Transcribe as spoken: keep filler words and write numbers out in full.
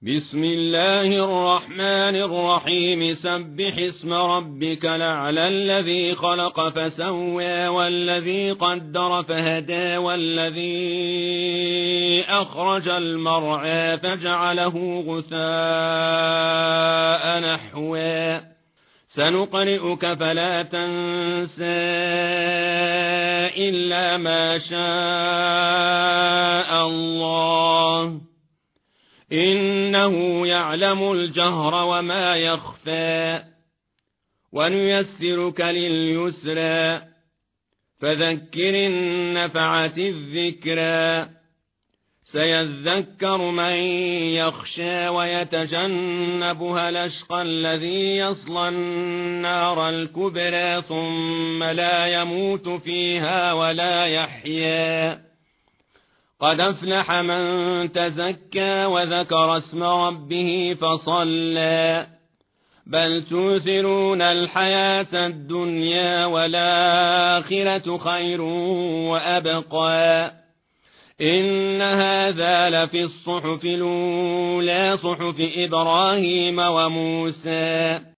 بسم الله الرحمن الرحيم سبح اسم ربك الأعلى الذي خلق فسوى والذي قدر فهدى والذي أخرج المرعى فجعله غثاء نحوا سنقرئك فلا تنسى إلا ما شاء الله إنه يعلم الجهر وما يخفى ونيسرك لليسرى فذكر إن نفعت الذكرى سيذكر من يخشى ويتجنبها الأشقى الذي يصلى النار الكبرى ثم لا يموت فيها ولا يحيا قد أفلح من تزكى وذكر اسم ربه فصلى بل توثرون الحياة الدنيا والآخرة خير وأبقى إن هذا لفي الصحف الأولى صحف إبراهيم وموسى